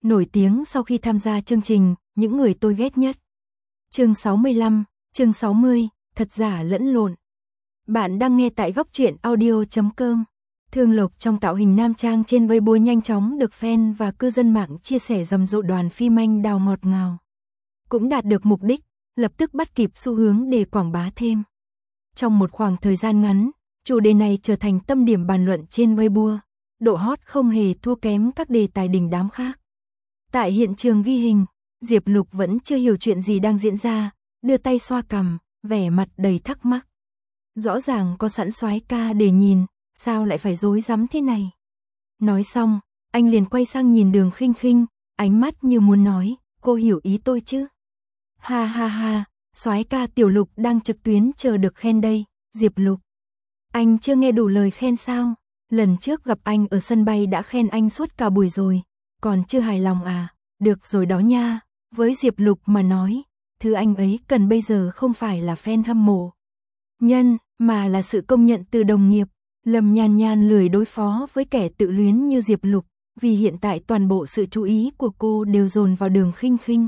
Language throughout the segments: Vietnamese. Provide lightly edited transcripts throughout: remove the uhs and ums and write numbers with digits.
Nổi tiếng sau khi tham gia chương trình Những người tôi ghét nhất. Chương 65, chương 60, thật giả lẫn lộn. Bạn đang nghe tại góc truyện audio.com. Thương Lộc trong tạo hình nam trang trên Weibo nhanh chóng được fan và cư dân mạng chia sẻ rầm rộ, đoàn phim anh đào ngọt ngào. Cũng đạt được mục đích, lập tức bắt kịp xu hướng để quảng bá thêm. Trong một khoảng thời gian ngắn, chủ đề này trở thành tâm điểm bàn luận trên Weibo, độ hot không hề thua kém các đề tài đình đám khác. Tại hiện trường ghi hình, Diệp Lục vẫn chưa hiểu chuyện gì đang diễn ra, đưa tay xoa cằm, vẻ mặt đầy thắc mắc. Rõ ràng có sẵn soái ca để nhìn, sao lại phải rối rắm thế này? Nói xong, anh liền quay sang nhìn Đường Khinh Khinh, ánh mắt như muốn nói, cô hiểu ý tôi chứ? Ha ha ha, soái ca Tiểu Lục đang trực tuyến chờ được khen đây. Diệp Lục, anh chưa nghe đủ lời khen sao? Lần trước gặp anh ở sân bay đã khen anh suốt cả buổi rồi, còn chưa hài lòng à? Được rồi đó nha, với Diệp Lục mà nói, thứ anh ấy cần bây giờ không phải là fan hâm mộ nhân, mà là sự công nhận từ đồng nghiệp. Lâm Nhan Nhan lười đối phó với kẻ tự luyến như Diệp Lục, vì hiện tại toàn bộ sự chú ý của cô đều dồn vào Đường Khinh Khinh.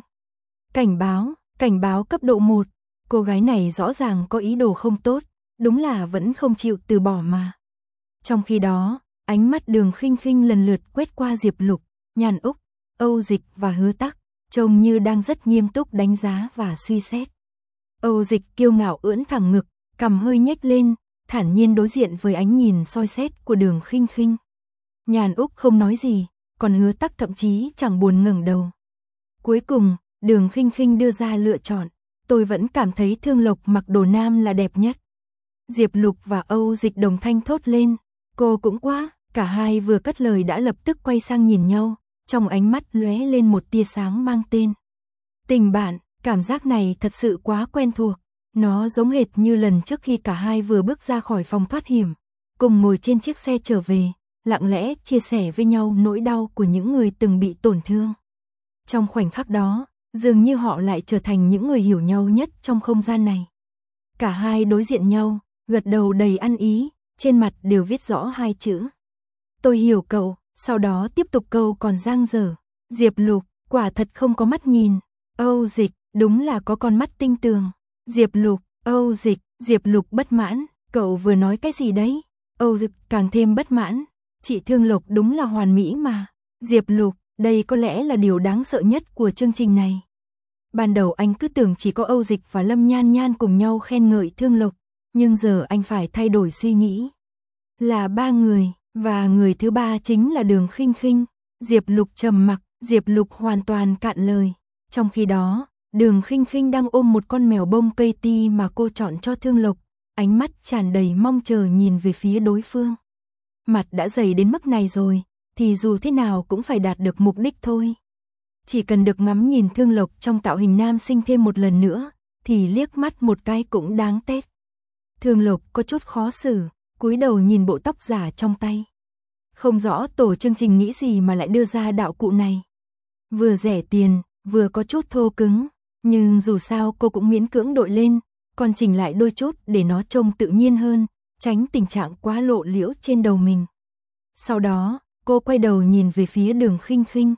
Cảnh báo cấp độ 1, cô gái này rõ ràng có ý đồ không tốt, đúng là vẫn không chịu từ bỏ mà. Trong khi đó, ánh mắt Đường Khinh Khinh lần lượt quét qua Diệp Lục, Nhan Úc, Âu Dịch và Hứa Tắc, trông như đang rất nghiêm túc đánh giá và suy xét. Âu Dịch kiêu ngạo ưỡn thẳng ngực, cằm hơi nhếch lên, thản nhiên đối diện với ánh nhìn soi xét của Đường Khinh Khinh. Nhan Úc không nói gì, còn Hứa Tắc thậm chí chẳng buồn ngẩng đầu. Cuối cùng, Đường Khinh Khinh đưa ra lựa chọn, tôi vẫn cảm thấy Thương Lộc mặc đồ nam là đẹp nhất. Diệp Lục và Âu Dịch đồng thanh thốt lên, cô cũng quá, cả hai vừa cất lời đã lập tức quay sang nhìn nhau, trong ánh mắt lóe lên một tia sáng mang tên tình bạn. Cảm giác này thật sự quá quen thuộc, nó giống hệt như lần trước khi cả hai vừa bước ra khỏi phòng thoát hiểm, cùng ngồi trên chiếc xe trở về, lặng lẽ chia sẻ với nhau nỗi đau của những người từng bị tổn thương. Trong khoảnh khắc đó, dường như họ lại trở thành những người hiểu nhau nhất trong không gian này. Cả hai đối diện nhau, gật đầu đầy ăn ý, trên mặt đều viết rõ hai chữ: tôi hiểu cậu. Sau đó tiếp tục câu còn dang dở. Diệp Lục, quả thật không có mắt nhìn. Âu Dịch, đúng là có con mắt tinh tường. Diệp Lục, Âu Dịch, Diệp Lục bất mãn, cậu vừa nói cái gì đấy? Âu Dịch càng thêm bất mãn, chị Thương Lộc đúng là hoàn mỹ mà. Diệp Lục, đây có lẽ là điều đáng sợ nhất của chương trình này. Ban đầu anh cứ tưởng chỉ có Âu Dịch và Lâm Nhan Nhan cùng nhau khen ngợi Thương Lộc, nhưng giờ anh phải thay đổi suy nghĩ. Là ba người, và người thứ ba chính là Đường Khinh Khinh. Diệp Lục trầm mặc, Diệp Lục hoàn toàn cạn lời. Trong khi đó, Đường Khinh Khinh đang ôm một con mèo bông cây ti mà cô chọn cho Thương Lộc, ánh mắt tràn đầy mong chờ nhìn về phía đối phương. Mặt đã dày đến mức này rồi, thì dù thế nào cũng phải đạt được mục đích thôi. Chỉ cần được ngắm nhìn Thương Lộc trong tạo hình nam sinh thêm một lần nữa, thì liếc mắt một cái cũng đáng tét. Thương Lộc có chút khó xử, cúi đầu nhìn bộ tóc giả trong tay. Không rõ tổ chương trình nghĩ gì mà lại đưa ra đạo cụ này. Vừa rẻ tiền, vừa có chút thô cứng, nhưng dù sao cô cũng miễn cưỡng đội lên, còn chỉnh lại đôi chút để nó trông tự nhiên hơn, tránh tình trạng quá lộ liễu trên đầu mình. Sau đó, cô quay đầu nhìn về phía Đường Khinh Khinh.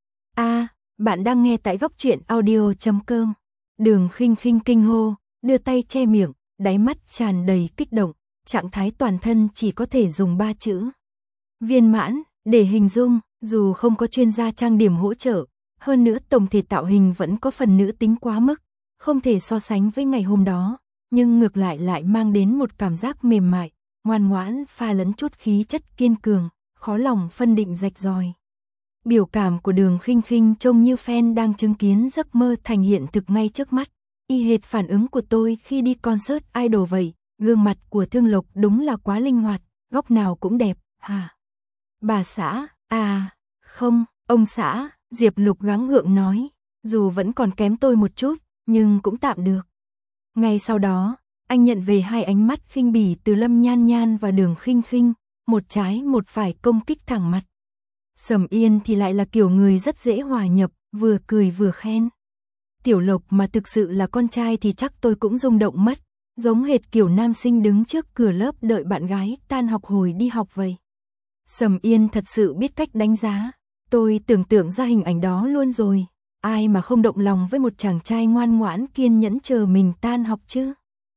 Bạn đang nghe tại góc truyện audio.com. Đường Khinh Khinh kinh hô, đưa tay che miệng, đáy mắt tràn đầy kích động, trạng thái toàn thân chỉ có thể dùng 3 chữ: viên mãn, để hình dung. Dù không có chuyên gia trang điểm hỗ trợ, hơn nữa tổng thể tạo hình vẫn có phần nữ tính quá mức, không thể so sánh với ngày hôm đó, nhưng ngược lại mang đến một cảm giác mềm mại, ngoan ngoãn pha lẫn chút khí chất kiên cường, khó lòng phân định rạch ròi. Biểu cảm của Đường Khinh Khinh trông như fan đang chứng kiến giấc mơ thành hiện thực ngay trước mắt, y hệt phản ứng của tôi khi đi concert idol vậy. Gương mặt của Thương Lộc đúng là quá linh hoạt, góc nào cũng đẹp. Bà xã, không, ông xã. Diệp Lục gắng gượng nói, dù vẫn còn kém tôi một chút, nhưng cũng tạm được. Ngay sau đó, anh nhận về hai ánh mắt khinh bỉ từ Lâm Nhan Nhan và Đường Khinh Khinh, một trái một phải công kích thẳng mặt. Sầm Yên thì lại là kiểu người rất dễ hòa nhập, vừa cười vừa khen. Tiểu Lộc mà thực sự là con trai thì chắc tôi cũng rung động mất, giống hệt kiểu nam sinh đứng trước cửa lớp đợi bạn gái tan học hồi đi học vậy. Sầm Yên thật sự biết cách đánh giá. Tôi tưởng tượng ra hình ảnh đó luôn rồi. Ai mà không động lòng với một chàng trai ngoan ngoãn kiên nhẫn chờ mình tan học chứ.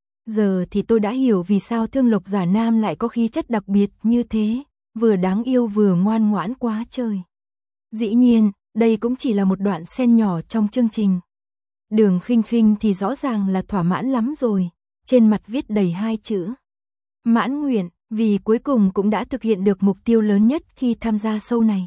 Giờ thì tôi đã hiểu vì sao Thương Lộc giả nam lại có khí chất đặc biệt như thế, vừa đáng yêu vừa ngoan ngoãn quá trời. Dĩ nhiên, đây cũng chỉ là một đoạn xen nhỏ trong chương trình. Đường Khinh Khinh thì rõ ràng là thỏa mãn lắm rồi, trên mặt viết đầy 2 chữ. Mãn nguyện, vì cuối cùng cũng đã thực hiện được mục tiêu lớn nhất khi tham gia show này.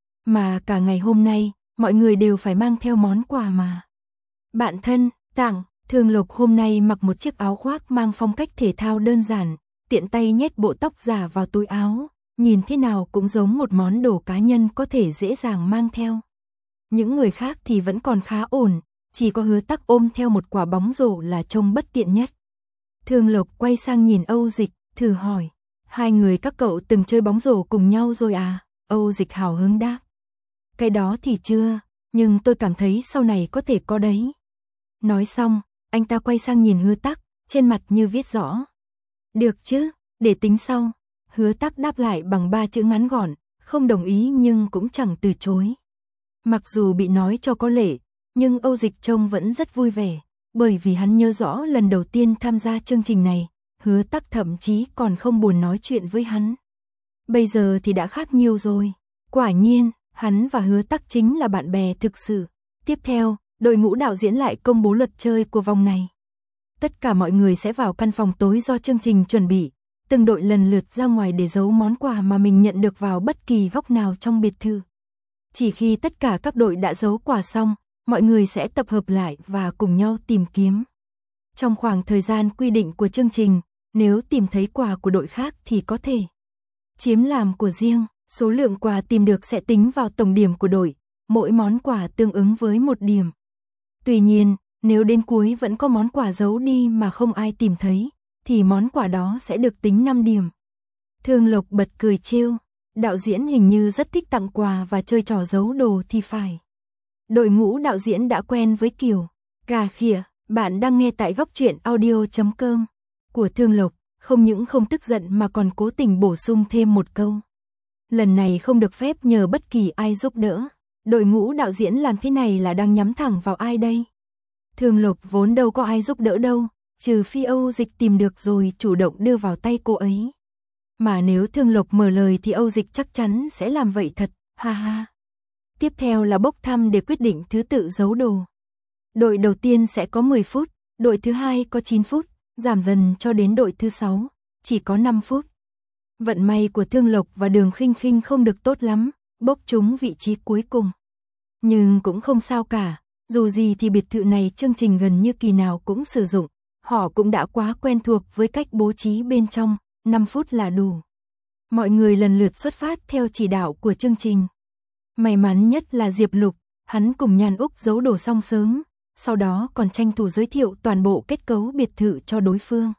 Mà cả ngày hôm nay, mọi người đều phải mang theo món quà mà. Bạn thân, tặng, Thương Lộc hôm nay mặc một chiếc áo khoác mang phong cách thể thao đơn giản, tiện tay nhét bộ tóc giả vào túi áo, nhìn thế nào cũng giống một món đồ cá nhân có thể dễ dàng mang theo. Những người khác thì vẫn còn khá ổn, chỉ có Hứa Tắc ôm theo một quả bóng rổ là trông bất tiện nhất. Thương Lộc quay sang nhìn Âu Dịch, thử hỏi, 2 người các cậu từng chơi bóng rổ cùng nhau rồi à? Âu Dịch hào hứng đáp. Cái đó thì chưa, nhưng tôi cảm thấy sau này có thể có đấy. Nói xong, anh ta quay sang nhìn Hứa Tắc, trên mặt như viết rõ. Được chứ, để tính sau. Hứa Tắc đáp lại bằng 3 chữ ngắn gọn, không đồng ý nhưng cũng chẳng từ chối. Mặc dù bị nói cho có lệ, nhưng Âu Dịch trông vẫn rất vui vẻ, bởi vì hắn nhớ rõ lần đầu tiên tham gia chương trình này, Hứa Tắc thậm chí còn không buồn nói chuyện với hắn. Bây giờ thì đã khác nhiều rồi. Quả nhiên, hắn và Hứa Tắc chính là bạn bè thực sự. Tiếp theo, đội ngũ đạo diễn lại công bố luật chơi của vòng này. Tất cả mọi người sẽ vào căn phòng tối do chương trình chuẩn bị, từng đội lần lượt ra ngoài để giấu món quà mà mình nhận được vào bất kỳ góc nào trong biệt thự. Chỉ khi tất cả các đội đã giấu quà xong, mọi người sẽ tập hợp lại và cùng nhau tìm kiếm. Trong khoảng thời gian quy định của chương trình, nếu tìm thấy quà của đội khác thì có thể chiếm làm của riêng, số lượng quà tìm được sẽ tính vào tổng điểm của đội, mỗi món quà tương ứng với 1 điểm. Tuy nhiên, nếu đến cuối vẫn có món quà giấu đi mà không ai tìm thấy, thì món quà đó sẽ được tính 5 điểm. Thương Lộc bật cười trêu, đạo diễn hình như rất thích tặng quà và chơi trò giấu đồ thì phải. Đội ngũ đạo diễn đã quen với kiểu cà khịa. Bạn đang nghe tại góc truyện audio.com của Thương Lộc, không những không tức giận mà còn cố tình bổ sung thêm một câu. Lần này không được phép nhờ bất kỳ ai giúp đỡ. Đội ngũ đạo diễn làm thế này là đang nhắm thẳng vào ai đây? Thương Lộc vốn đâu có ai giúp đỡ đâu, trừ phi Âu Dịch tìm được rồi chủ động đưa vào tay cô ấy. Mà nếu Thương Lộc mở lời thì Âu Dịch chắc chắn sẽ làm vậy thật, ha ha. Tiếp theo là bốc thăm để quyết định thứ tự giấu đồ. Đội đầu tiên sẽ có 10 phút, đội thứ 2 có 9 phút, giảm dần cho đến đội thứ 6, chỉ có 5 phút. Vận may của Thương Lộc và Đường Khinh Khinh không được tốt lắm, bốc trúng vị trí cuối cùng. Nhưng cũng không sao cả, dù gì thì biệt thự này chương trình gần như kỳ nào cũng sử dụng, họ cũng đã quá quen thuộc với cách bố trí bên trong, 5 phút là đủ. Mọi người lần lượt xuất phát theo chỉ đạo của chương trình. May mắn nhất là Diệp Lục, hắn cùng Nhan Úc giấu đồ xong sớm, sau đó còn tranh thủ giới thiệu toàn bộ kết cấu biệt thự cho đối phương.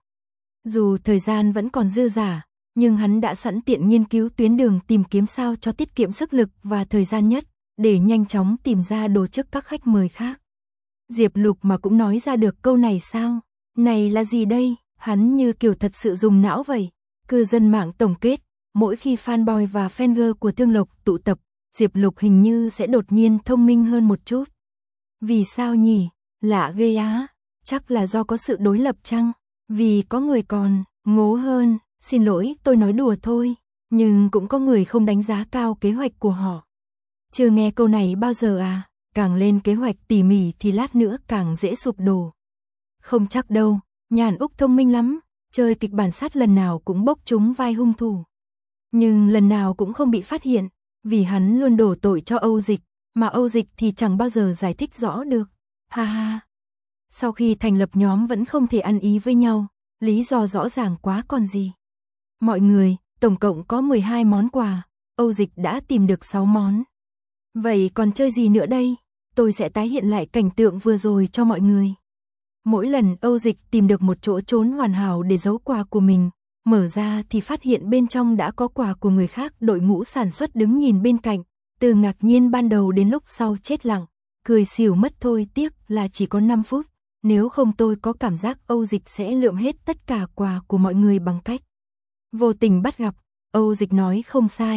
Dù thời gian vẫn còn dư dả, nhưng hắn đã sẵn tiện nghiên cứu tuyến đường tìm kiếm sao cho tiết kiệm sức lực và thời gian nhất, để nhanh chóng tìm ra đồ trước các khách mời khác. Diệp Lục mà cũng nói ra được câu này sao? Này là gì đây? Hắn như kiểu thật sự dùng não vậy. Cư dân mạng tổng kết, mỗi khi fanboy và fangirl của Thương Lộc tụ tập, Diệp Lục hình như sẽ đột nhiên thông minh hơn một chút. Vì sao nhỉ? Lạ ghê á. Chắc là do có sự đối lập chăng? Vì có người còn ngố hơn. Xin lỗi, tôi nói đùa thôi. Nhưng cũng có người không đánh giá cao kế hoạch của họ. Chưa nghe câu này bao giờ à? Càng lên kế hoạch tỉ mỉ thì lát nữa càng dễ sụp đổ. Không chắc đâu, Nhàn Úc thông minh lắm. Chơi kịch bản sát lần nào cũng bốc trúng vai hung thủ. Nhưng lần nào cũng không bị phát hiện. Vì hắn luôn đổ tội cho Âu Dịch, mà Âu Dịch thì chẳng bao giờ giải thích rõ được. Ha ha. Sau khi thành lập nhóm vẫn không thể ăn ý với nhau, lý do rõ ràng quá còn gì. Mọi người, tổng cộng có 12 món quà, Âu Dịch đã tìm được 6 món. Vậy còn chơi gì nữa đây? Tôi sẽ tái hiện lại cảnh tượng vừa rồi cho mọi người. Mỗi lần Âu Dịch tìm được một chỗ trốn hoàn hảo để giấu quà của mình, mở ra thì phát hiện bên trong đã có quà của người khác. Đội ngũ sản xuất đứng nhìn bên cạnh, từ ngạc nhiên ban đầu đến lúc sau chết lặng, cười xỉu mất thôi. Tiếc là chỉ có 5 phút, nếu không tôi có cảm giác Âu Dịch sẽ lượm hết tất cả quà của mọi người bằng cách vô tình bắt gặp. Âu Dịch nói không sai,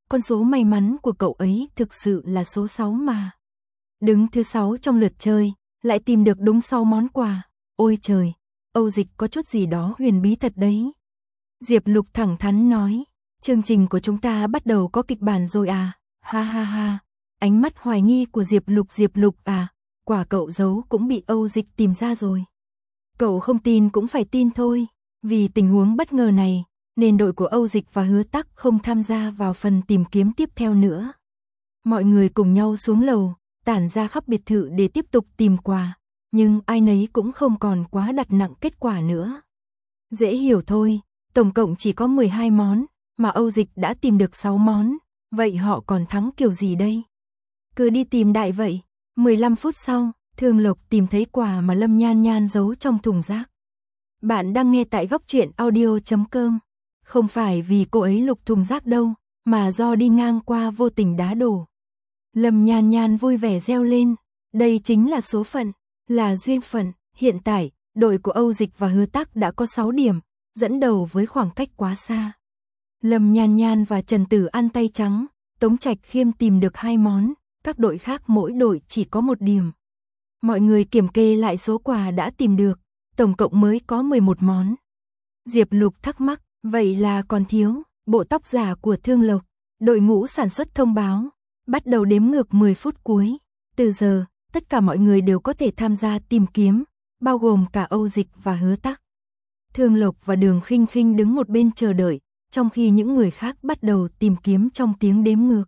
con số may mắn của cậu ấy thực sự là số 6 mà. Đứng thứ 6 trong lượt chơi, lại tìm được đúng 6 món quà. Ôi trời, Âu Dịch có chút gì đó huyền bí thật đấy. Diệp Lục thẳng thắn nói, chương trình của chúng ta bắt đầu có kịch bản rồi à, ha ha ha. Ánh mắt hoài nghi của Diệp Lục à, quả cậu giấu cũng bị Âu Dịch tìm ra rồi. Cậu không tin cũng phải tin thôi, vì tình huống bất ngờ này, nên đội của Âu Dịch và Hứa Tắc không tham gia vào phần tìm kiếm tiếp theo nữa. Mọi người cùng nhau xuống lầu, tản ra khắp biệt thự để tiếp tục tìm quà, nhưng ai nấy cũng không còn quá đặt nặng kết quả nữa. Dễ hiểu thôi, tổng cộng chỉ có 12 món, mà Âu Dịch đã tìm được 6 món, vậy họ còn thắng kiểu gì đây? Cứ đi tìm đại vậy. 15 phút sau, Thương Lộc tìm thấy quà mà Lâm Nhan Nhan giấu trong thùng rác. Bạn đang nghe tại góc truyện audio.com. Không phải vì cô ấy lục thùng rác đâu, mà do đi ngang qua vô tình đá đổ. Lâm Nhan Nhan vui vẻ reo lên, đây chính là số phận, là duyên phận. Hiện tại, đội của Âu Dịch và Hứa Tắc đã có 6 điểm, dẫn đầu với khoảng cách quá xa. Lâm Nhan Nhan và Trần Tử An tay trắng, Tống Trạch Khiêm tìm được 2 món, các đội khác mỗi đội chỉ có 1 điểm. Mọi người kiểm kê lại số quà đã tìm được, tổng cộng mới có 11 món. Diệp Lục thắc mắc, vậy là còn thiếu bộ tóc giả của Thương Lộc. Đội ngũ sản xuất thông báo, bắt đầu đếm ngược 10 phút cuối. Từ giờ, tất cả mọi người đều có thể tham gia tìm kiếm, bao gồm cả Âu Dịch và Hứa Tắc. Thương Lộc và Đường Khinh Khinh đứng một bên chờ đợi, trong khi những người khác bắt đầu tìm kiếm trong tiếng đếm ngược.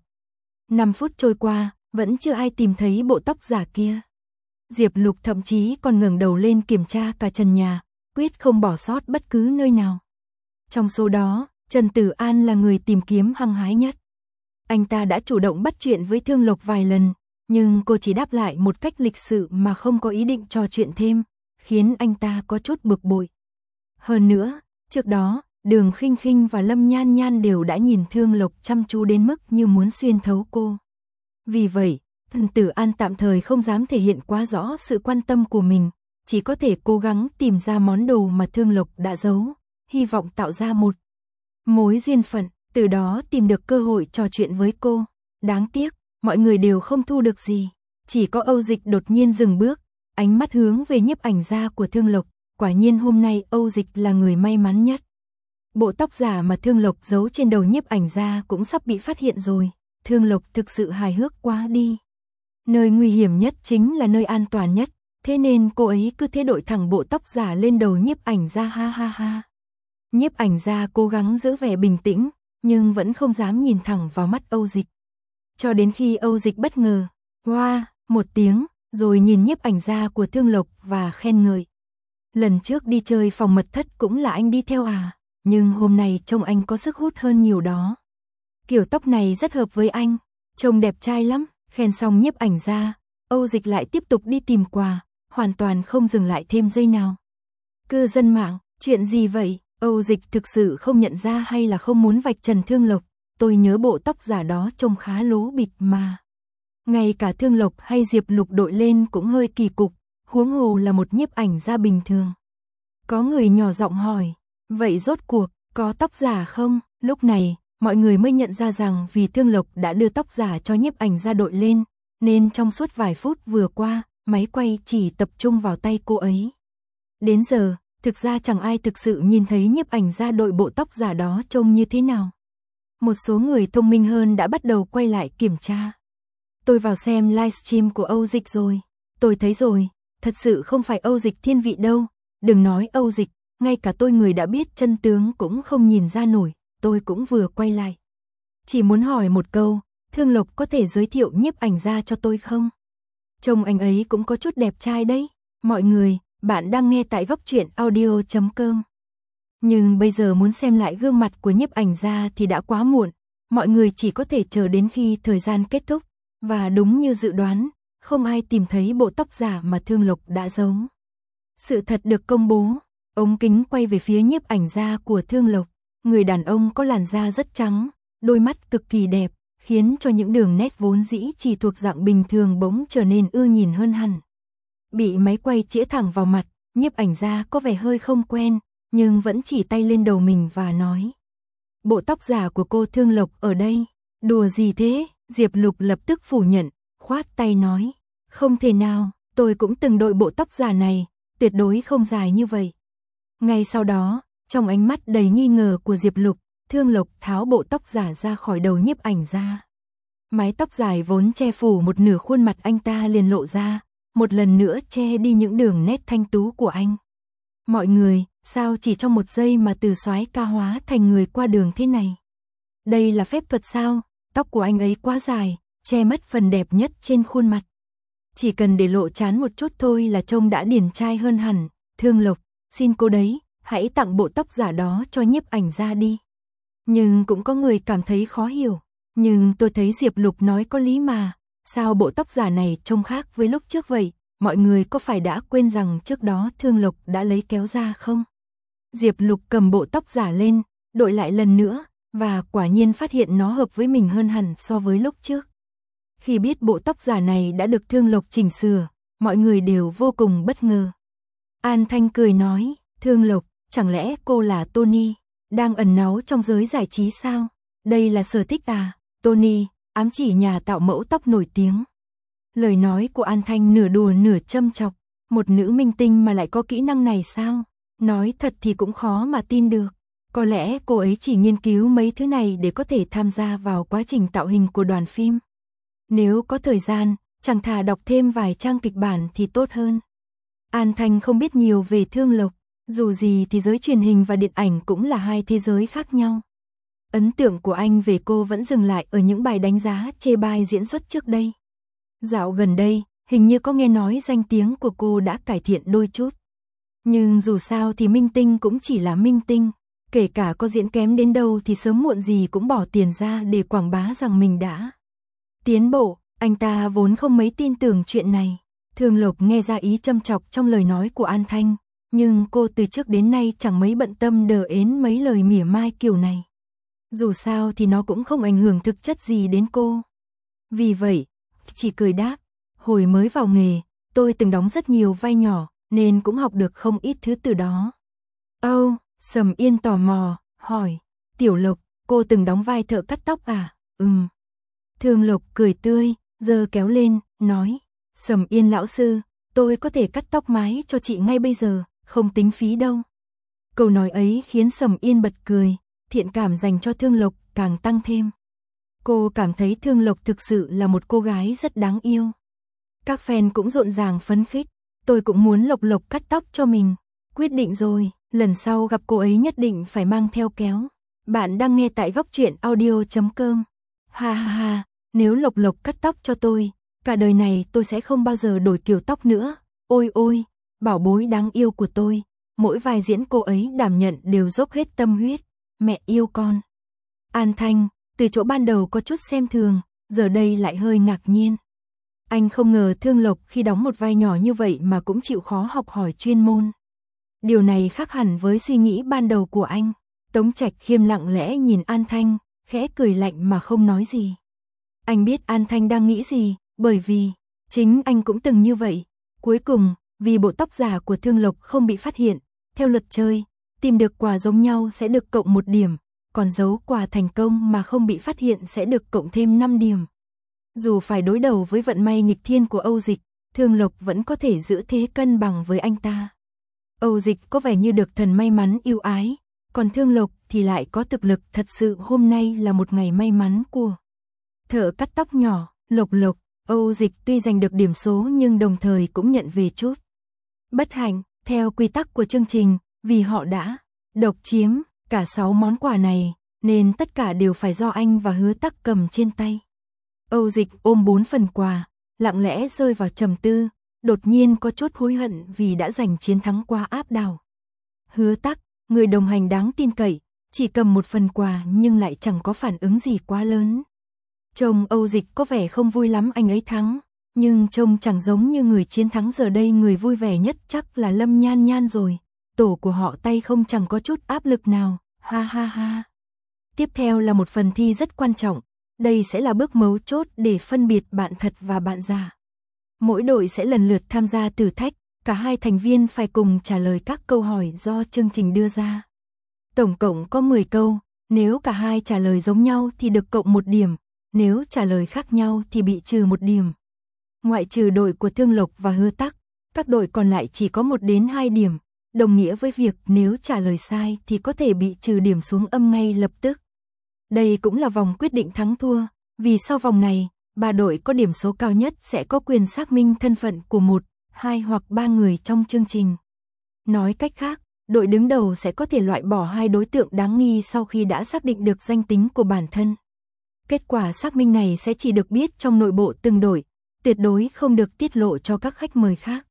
5 phút trôi qua, vẫn chưa ai tìm thấy bộ tóc giả kia. Diệp Lục thậm chí còn ngẩng đầu lên kiểm tra cả trần nhà, quyết không bỏ sót bất cứ nơi nào. Trong số đó, Trần Tử An là người tìm kiếm hăng hái nhất. Anh ta đã chủ động bắt chuyện với Thương Lộc vài lần, nhưng cô chỉ đáp lại một cách lịch sự mà không có ý định trò chuyện thêm, khiến anh ta có chút bực bội. Hơn nữa, trước đó, Đường Khinh Khinh và Lâm Nhan Nhan đều đã nhìn Thương Lộc chăm chú đến mức như muốn xuyên thấu cô. Vì vậy, Trần Tử An tạm thời không dám thể hiện quá rõ sự quan tâm của mình, chỉ có thể cố gắng tìm ra món đồ mà Thương Lộc đã giấu, hy vọng tạo ra một mối duyên phận, từ đó tìm được cơ hội trò chuyện với cô. Đáng tiếc, mọi người đều không thu được gì, chỉ có Âu Dịch đột nhiên dừng bước, ánh mắt hướng về nhiếp ảnh gia của Thương Lộc, quả nhiên hôm nay Âu Dịch là người may mắn nhất. Bộ tóc giả mà Thương Lộc giấu trên đầu nhiếp ảnh gia cũng sắp bị phát hiện rồi, Thương Lộc thực sự hài hước quá đi. Nơi nguy hiểm nhất chính là nơi an toàn nhất, thế nên cô ấy cứ thế đội thẳng bộ tóc giả lên đầu nhiếp ảnh gia, ha ha ha. Nhiếp ảnh gia cố gắng giữ vẻ bình tĩnh, nhưng vẫn không dám nhìn thẳng vào mắt Âu Dịch. Cho đến khi Âu Dịch bất ngờ, hoa, một tiếng, rồi nhìn nhiếp ảnh gia của Thương Lộc và khen ngợi. Lần trước đi chơi phòng mật thất cũng là anh đi theo à, nhưng hôm nay trông anh có sức hút hơn nhiều đó. Kiểu tóc này rất hợp với anh, trông đẹp trai lắm. Khen xong nhiếp ảnh gia, Âu Dịch lại tiếp tục đi tìm quà, hoàn toàn không dừng lại thêm giây nào. Cư dân mạng, chuyện gì vậy? Âu Dịch thực sự không nhận ra hay là không muốn vạch trần Thương Lộc? Tôi nhớ bộ tóc giả đó trông khá lố bịch mà. Ngay cả Thương Lộc hay Diệp Lục đội lên cũng hơi kỳ cục, huống hồ là một nhiếp ảnh gia bình thường. Có người nhỏ giọng hỏi, vậy rốt cuộc, có tóc giả không? Lúc này, mọi người mới nhận ra rằng vì Thương Lộc đã đưa tóc giả cho nhiếp ảnh gia đội lên, nên trong suốt vài phút vừa qua, máy quay chỉ tập trung vào tay cô ấy. Đến giờ, thực ra chẳng ai thực sự nhìn thấy nhiếp ảnh gia đội bộ tóc giả đó trông như thế nào. Một số người thông minh hơn đã bắt đầu quay lại kiểm tra. Tôi vào xem livestream của Âu Dịch rồi, tôi thấy rồi, thật sự không phải Âu Dịch thiên vị đâu, đừng nói Âu Dịch, ngay cả tôi người đã biết chân tướng cũng không nhìn ra nổi. Tôi cũng vừa quay lại. Chỉ muốn hỏi một câu, Thương Lộc có thể giới thiệu nhiếp ảnh gia cho tôi không? Trông anh ấy cũng có chút đẹp trai đấy. Mọi người, bạn đang nghe tại góc truyện audio.com. Nhưng bây giờ muốn xem lại gương mặt của nhiếp ảnh gia thì đã quá muộn. Mọi người chỉ có thể chờ đến khi thời gian kết thúc. Và đúng như dự đoán, không ai tìm thấy bộ tóc giả mà Thương Lộc đã giấu. Sự thật được công bố, ống kính quay về phía nhiếp ảnh gia của Thương Lộc. Người đàn ông có làn da rất trắng, đôi mắt cực kỳ đẹp, khiến cho những đường nét vốn dĩ chỉ thuộc dạng bình thường bỗng trở nên ưa nhìn hơn hẳn. Bị máy quay chĩa thẳng vào mặt, nhiếp ảnh gia có vẻ hơi không quen, nhưng vẫn chỉ tay lên đầu mình và nói. Bộ tóc giả của cô Thương Lộc ở đây. Đùa gì thế? Diệp Lục lập tức phủ nhận, khoát tay nói. Không thể nào, tôi cũng từng đội bộ tóc giả này, tuyệt đối không dài như vậy. Ngay sau đó, trong ánh mắt đầy nghi ngờ của Diệp Lục, Thương Lộc tháo bộ tóc giả ra khỏi đầu nhiếp ảnh ra. Mái tóc dài vốn che phủ một nửa khuôn mặt anh ta liền lộ ra, một lần nữa che đi những đường nét thanh tú của anh. Mọi người, sao chỉ trong một giây mà từ soái ca hóa thành người qua đường thế này? Đây là phép thuật sao? Tóc của anh ấy quá dài, che mất phần đẹp nhất trên khuôn mặt. Chỉ cần để lộ trán một chút thôi là trông đã điển trai hơn hẳn. Thương Lộc, xin cô đấy, hãy tặng bộ tóc giả đó cho nhiếp ảnh ra đi. Nhưng cũng có người cảm thấy khó hiểu. Nhưng tôi thấy Diệp Lục nói có lý mà. Sao bộ tóc giả này trông khác với lúc trước vậy? Mọi người có phải đã quên rằng trước đó Thương Lộc đã lấy kéo ra không? Diệp Lục cầm bộ tóc giả lên, đội lại lần nữa, và quả nhiên phát hiện nó hợp với mình hơn hẳn so với lúc trước. Khi biết bộ tóc giả này đã được Thương Lộc chỉnh sửa, mọi người đều vô cùng bất ngờ. An Thanh cười nói, Thương Lộc, chẳng lẽ cô là Tony, đang ẩn náu trong giới giải trí sao? Đây là sở thích à? Tony, ám chỉ nhà tạo mẫu tóc nổi tiếng. Lời nói của An Thanh nửa đùa nửa châm chọc, một nữ minh tinh mà lại có kỹ năng này sao? Nói thật thì cũng khó mà tin được. Có lẽ cô ấy chỉ nghiên cứu mấy thứ này để có thể tham gia vào quá trình tạo hình của đoàn phim. Nếu có thời gian, chẳng thà đọc thêm vài trang kịch bản thì tốt hơn. An Thanh không biết nhiều về Thương Lộc, dù gì thì giới truyền hình và điện ảnh cũng là hai thế giới khác nhau. Ấn tượng của anh về cô vẫn dừng lại ở những bài đánh giá chê bai diễn xuất trước đây. Dạo gần đây, hình như có nghe nói danh tiếng của cô đã cải thiện đôi chút. Nhưng dù sao thì minh tinh cũng chỉ là minh tinh, kể cả có diễn kém đến đâu thì sớm muộn gì cũng bỏ tiền ra để quảng bá rằng mình đã tiến bộ. Anh ta vốn không mấy tin tưởng chuyện này. Thương Lộc nghe ra ý châm chọc trong lời nói của An Thanh, nhưng cô từ trước đến nay chẳng mấy bận tâm đờ ến mấy lời mỉa mai kiểu này. Dù sao thì nó cũng không ảnh hưởng thực chất gì đến cô. Vì vậy, chỉ cười đáp, hồi mới vào nghề, tôi từng đóng rất nhiều vai nhỏ, nên cũng học được không ít thứ từ đó. Âu, Sầm Yên tò mò, hỏi, Tiểu Lộc, cô từng đóng vai thợ cắt tóc à? Thương Lộc cười tươi, giơ kéo lên, nói, Sầm Yên lão sư, tôi có thể cắt tóc mái cho chị ngay bây giờ, không tính phí đâu. Câu nói ấy khiến Sầm Yên bật cười, thiện cảm dành cho Thương Lộc càng tăng thêm. Cô cảm thấy Thương Lộc thực sự là một cô gái rất đáng yêu. Các fan cũng rộn ràng phấn khích, tôi cũng muốn Lộc Lộc cắt tóc cho mình. Quyết định rồi, lần sau gặp cô ấy nhất định phải mang theo kéo. Bạn đang nghe tại Góc Truyện Audio.com. Ha ha ha, nếu Lộc Lộc cắt tóc cho tôi, cả đời này tôi sẽ không bao giờ đổi kiểu tóc nữa. Ôi ôi, bảo bối đáng yêu của tôi, mỗi vai diễn cô ấy đảm nhận đều dốc hết tâm huyết. Mẹ yêu con. An Thanh, từ chỗ ban đầu có chút xem thường, giờ đây lại hơi ngạc nhiên. Anh không ngờ Thương Lộc khi đóng một vai nhỏ như vậy mà cũng chịu khó học hỏi chuyên môn. Điều này khác hẳn với suy nghĩ ban đầu của anh. Tống Trạch Khiêm lặng lẽ nhìn An Thanh, khẽ cười lạnh mà không nói gì. Anh biết An Thanh đang nghĩ gì, bởi vì chính anh cũng từng như vậy. Cuối cùng, vì bộ tóc giả của Thương Lộc không bị phát hiện, theo luật chơi, tìm được quà giống nhau sẽ được cộng 1 điểm, còn giấu quà thành công mà không bị phát hiện sẽ được cộng thêm 5 điểm. Dù phải đối đầu với vận may nghịch thiên của Âu Dịch, Thương Lộc vẫn có thể giữ thế cân bằng với anh ta. Âu Dịch có vẻ như được thần may mắn yêu ái, còn Thương Lộc thì lại có thực lực. Thật sự hôm nay là một ngày may mắn của thợ cắt tóc nhỏ, Lộc Lộc. Âu Dịch tuy giành được điểm số nhưng đồng thời cũng nhận về chút bất hạnh. Theo quy tắc của chương trình, vì họ đã độc chiếm cả 6 món quà này, nên tất cả đều phải do anh và Hứa Tắc cầm trên tay. Âu Dịch ôm 4 phần quà, lặng lẽ rơi vào trầm tư, đột nhiên có chút hối hận vì đã giành chiến thắng quá áp đảo. Hứa Tắc, người đồng hành đáng tin cậy, chỉ cầm 1 phần quà nhưng lại chẳng có phản ứng gì quá lớn. Trông Âu Dịch có vẻ không vui lắm anh ấy thắng, nhưng trông chẳng giống như người chiến thắng. Giờ đây người vui vẻ nhất chắc là Lâm Nhan Nhan rồi. Tổ của họ tay không chẳng có chút áp lực nào, ha ha ha. Tiếp theo là một phần thi rất quan trọng, đây sẽ là bước mấu chốt để phân biệt bạn thật và bạn giả. Mỗi đội sẽ lần lượt tham gia thử thách, cả 2 thành viên phải cùng trả lời các câu hỏi do chương trình đưa ra. Tổng cộng có 10 câu, nếu cả hai trả lời giống nhau thì được cộng 1 điểm, nếu trả lời khác nhau thì bị trừ 1 điểm. Ngoại trừ đội của Thương Lộc và Hứa Tắc, các đội còn lại chỉ có 1 đến 2 điểm, đồng nghĩa với việc nếu trả lời sai thì có thể bị trừ điểm xuống âm ngay lập tức. Đây cũng là vòng quyết định thắng thua, vì sau vòng này, 3 đội có điểm số cao nhất sẽ có quyền xác minh thân phận của 1, 2 hoặc 3 người trong chương trình. Nói cách khác, đội đứng đầu sẽ có thể loại bỏ 2 đối tượng đáng nghi sau khi đã xác định được danh tính của bản thân. Kết quả xác minh này sẽ chỉ được biết trong nội bộ từng đội, tuyệt đối không được tiết lộ cho các khách mời khác.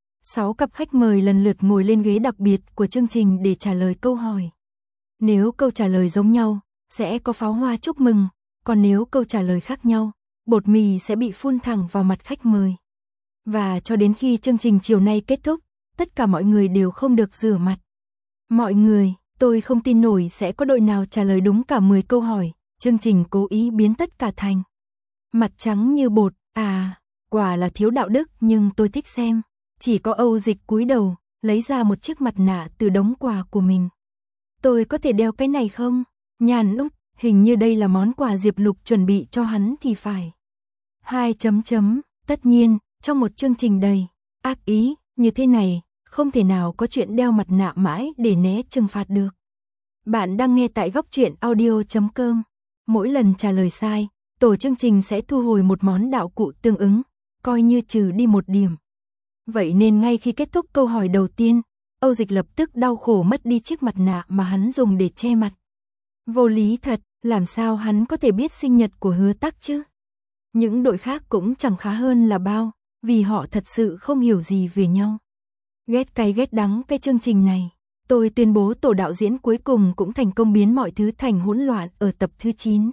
6 cặp khách mời lần lượt ngồi lên ghế đặc biệt của chương trình để trả lời câu hỏi. Nếu câu trả lời giống nhau, sẽ có pháo hoa chúc mừng, còn nếu câu trả lời khác nhau, bột mì sẽ bị phun thẳng vào mặt khách mời. Và cho đến khi chương trình chiều nay kết thúc, tất cả mọi người đều không được rửa mặt. Mọi người, tôi không tin nổi sẽ có đội nào trả lời đúng cả 10 câu hỏi, chương trình cố ý biến tất cả thành mặt trắng như bột, quả là thiếu đạo đức nhưng tôi thích xem. Chỉ có Âu Dịch cúi đầu, lấy ra một chiếc mặt nạ từ đống quà của mình. Tôi có thể đeo cái này không? Nhàn Úc, hình như đây là món quà Diệp Lục chuẩn bị cho hắn thì phải. 2 chấm chấm, tất nhiên, trong một chương trình đầy ác ý như thế này, không thể nào có chuyện đeo mặt nạ mãi để né trừng phạt được. Bạn đang nghe tại góc truyện audio.com. Mỗi lần trả lời sai, tổ chương trình sẽ thu hồi một món đạo cụ tương ứng, coi như trừ đi 1 điểm. Vậy nên ngay khi kết thúc câu hỏi đầu tiên, Âu Dịch lập tức đau khổ mất đi chiếc mặt nạ mà hắn dùng để che mặt. Vô lý thật, làm sao hắn có thể biết sinh nhật của Hứa Tắc chứ? Những đội khác cũng chẳng khá hơn là bao, vì họ thật sự không hiểu gì về nhau. Ghét cay ghét đắng cái chương trình này. Tôi tuyên bố tổ đạo diễn cuối cùng cũng thành công biến mọi thứ thành hỗn loạn ở tập thứ 9.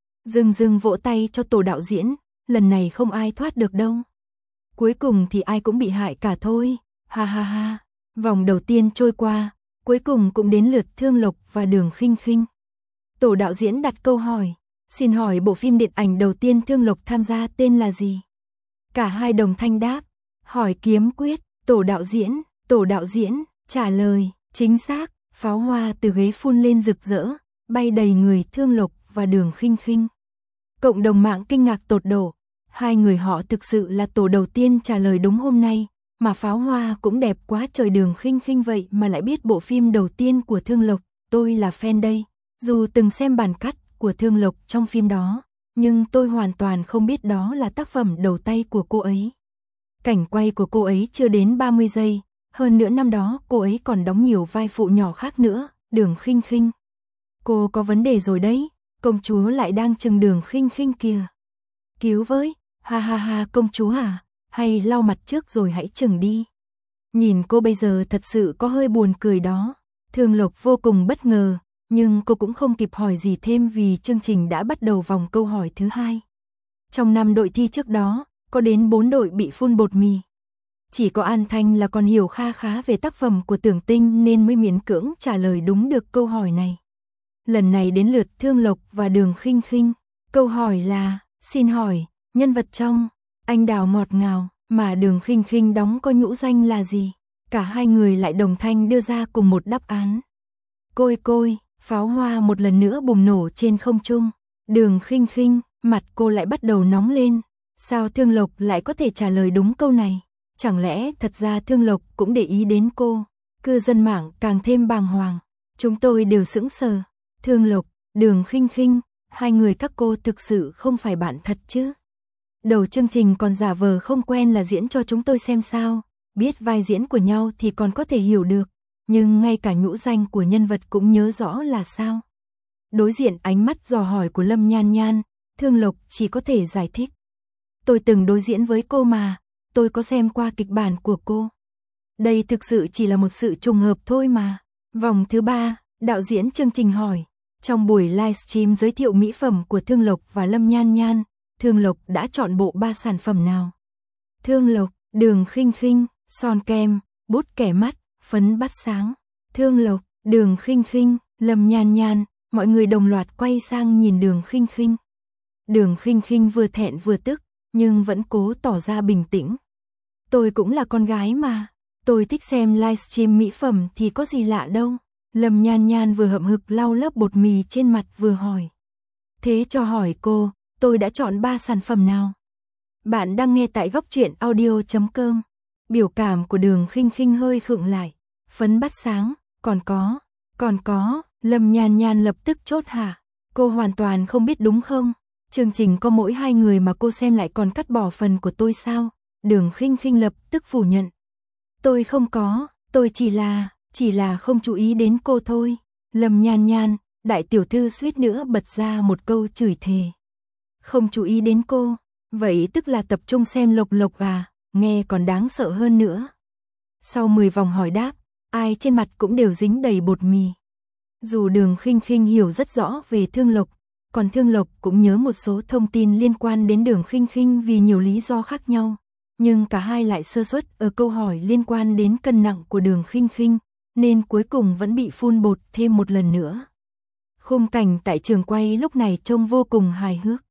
Dừng vỗ tay cho tổ đạo diễn, lần này không ai thoát được đâu. Cuối cùng thì ai cũng bị hại cả thôi, ha ha ha. Vòng đầu tiên trôi qua, cuối cùng cũng đến lượt Thương Lộc và Đường Khinh Khinh. Tổ đạo diễn đặt câu hỏi, xin hỏi bộ phim điện ảnh đầu tiên Thương Lộc tham gia tên là gì? Cả hai đồng thanh đáp, hỏi kiếm quyết. Tổ đạo diễn, trả lời, chính xác, pháo hoa từ ghế phun lên rực rỡ, bay đầy người Thương Lộc và Đường Khinh Khinh. Cộng đồng mạng kinh ngạc tột độ, 2 người họ thực sự là tổ đầu tiên trả lời đúng hôm nay, mà pháo hoa cũng đẹp quá trời. Đường Khinh Khinh vậy mà lại biết bộ phim đầu tiên của Thương Lộc, tôi là fan đây, dù từng xem bản cắt của Thương Lộc trong phim đó, nhưng tôi hoàn toàn không biết đó là tác phẩm đầu tay của cô ấy. Cảnh quay của cô ấy chưa đến 30 giây, hơn nữa năm đó cô ấy còn đóng nhiều vai phụ nhỏ khác nữa. Đường Khinh Khinh, cô có vấn đề rồi đấy, công chúa lại đang chừng Đường Khinh Khinh kìa. Cứu với, ha ha ha, công chúa à, hay lau mặt trước rồi hãy chừng đi. Nhìn cô bây giờ thật sự có hơi buồn cười đó. Thương Lộc vô cùng bất ngờ, nhưng cô cũng không kịp hỏi gì thêm vì chương trình đã bắt đầu vòng câu hỏi thứ 2. Trong 5 đội thi trước đó, có đến 4 đội bị phun bột mì. Chỉ có An Thanh là còn hiểu kha khá về tác phẩm của Tưởng Tinh nên mới miễn cưỡng trả lời đúng được câu hỏi này. Lần này đến lượt Thương Lộc và Đường Khinh Khinh. Câu hỏi là, xin hỏi, nhân vật trong Anh Đào Ngọt Ngào mà Đường Khinh Khinh đóng có nhũ danh là gì? Cả hai người lại đồng thanh đưa ra cùng một đáp án. Côi côi, pháo hoa một lần nữa bùng nổ trên không trung. Đường Khinh Khinh, mặt cô lại bắt đầu nóng lên. Sao Thương Lộc lại có thể trả lời đúng câu này? Chẳng lẽ thật ra Thương Lộc cũng để ý đến cô? Cư dân mạng càng thêm bàng hoàng. Chúng tôi đều sững sờ. Thương Lộc, Đường Khinh Khinh, hai người các cô thực sự không phải bạn thật chứ? Đầu chương trình còn giả vờ không quen là diễn cho chúng tôi xem sao? Biết vai diễn của nhau thì còn có thể hiểu được, nhưng ngay cả nhũ danh của nhân vật cũng nhớ rõ là sao? Đối diện ánh mắt dò hỏi của Lâm Nhan Nhan, Thương Lộc chỉ có thể giải thích. Tôi từng đối diễn với cô mà, tôi có xem qua kịch bản của cô. Đây thực sự chỉ là một sự trùng hợp thôi mà. Vòng thứ 3, đạo diễn chương trình hỏi. Trong buổi livestream giới thiệu mỹ phẩm của Thương Lộc và Lâm Nhan Nhan, Thương Lộc đã chọn bộ 3 sản phẩm nào? Thương Lộc, Đường Khinh Khinh, son kem, bút kẻ mắt, phấn bắt sáng. Thương Lộc, Đường Khinh Khinh, Lâm Nhan Nhan, mọi người đồng loạt quay sang nhìn Đường Khinh Khinh. Đường Khinh Khinh vừa thẹn vừa tức, nhưng vẫn cố tỏ ra bình tĩnh. Tôi cũng là con gái mà, tôi thích xem livestream mỹ phẩm thì có gì lạ đâu. Lâm Nhan Nhan vừa hậm hực lau lớp bột mì trên mặt vừa hỏi. Thế cho hỏi cô tôi đã chọn 3 sản phẩm nào. Bạn đang nghe tại góc truyện audio.com. Biểu cảm của Đường Khinh Khinh hơi khựng lại. Phấn bắt sáng, còn có, Lâm Nhan Nhan lập tức chốt hả? Cô hoàn toàn không biết đúng không? Chương trình có mỗi 2 người mà cô xem lại còn cắt bỏ phần của tôi sao? Đường Khinh Khinh lập tức phủ nhận. Tôi không có, tôi chỉ là không chú ý đến cô thôi. Lâm Nhan Nhan, đại tiểu thư suýt nữa bật ra một câu chửi thề. Không chú ý đến cô, vậy tức là tập trung xem Lộc Lộc à, nghe còn đáng sợ hơn nữa. Sau 10 vòng hỏi đáp, ai trên mặt cũng đều dính đầy bột mì. Dù Đường Khinh Khinh hiểu rất rõ về Thương Lộc, còn Thương Lộc cũng nhớ một số thông tin liên quan đến Đường Khinh Khinh vì nhiều lý do khác nhau, nhưng cả hai lại sơ suất ở câu hỏi liên quan đến cân nặng của Đường Khinh Khinh, nên cuối cùng vẫn bị phun bột thêm một lần nữa. Khung cảnh tại trường quay lúc này trông vô cùng hài hước.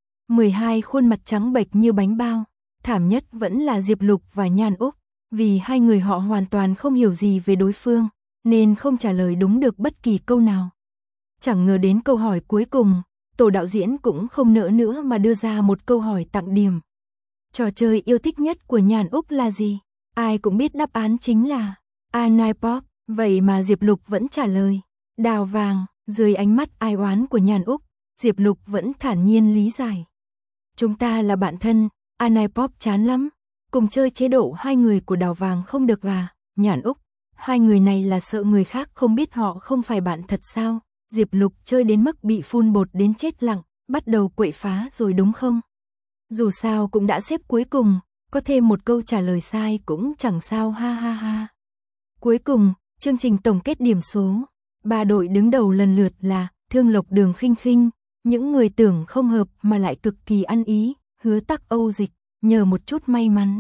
12 khuôn mặt trắng bệch như bánh bao, thảm nhất vẫn là Diệp Lục và Nhan Úc, vì hai người họ hoàn toàn không hiểu gì về đối phương, nên không trả lời đúng được bất kỳ câu nào. Chẳng ngờ đến câu hỏi cuối cùng, tổ đạo diễn cũng không nỡ nữa mà đưa ra một câu hỏi tặng điểm. Trò chơi yêu thích nhất của Nhan Úc là gì? Ai cũng biết đáp án chính là Anipop, vậy mà Diệp Lục vẫn trả lời đào vàng. Dưới ánh mắt ai oán của Nhan Úc, Diệp Lục vẫn thản nhiên lý giải. Chúng ta là bạn thân, Anipop chán lắm, cùng chơi chế độ 2 người của đào vàng không được à? Nhan Úc, 2 người này là sợ người khác không biết họ không phải bạn thật sao? Diệp Lục chơi đến mức bị phun bột đến chết lặng, bắt đầu quậy phá rồi đúng không? Dù sao cũng đã xếp cuối cùng, có thêm một câu trả lời sai cũng chẳng sao ha ha ha. Cuối cùng, chương trình tổng kết điểm số. 3 đội đứng đầu lần lượt là Thương Lộc, Đường Khinh Khinh, những người tưởng không hợp mà lại cực kỳ ăn ý, Hứa Tắc, Âu Dịch, nhờ một chút may mắn.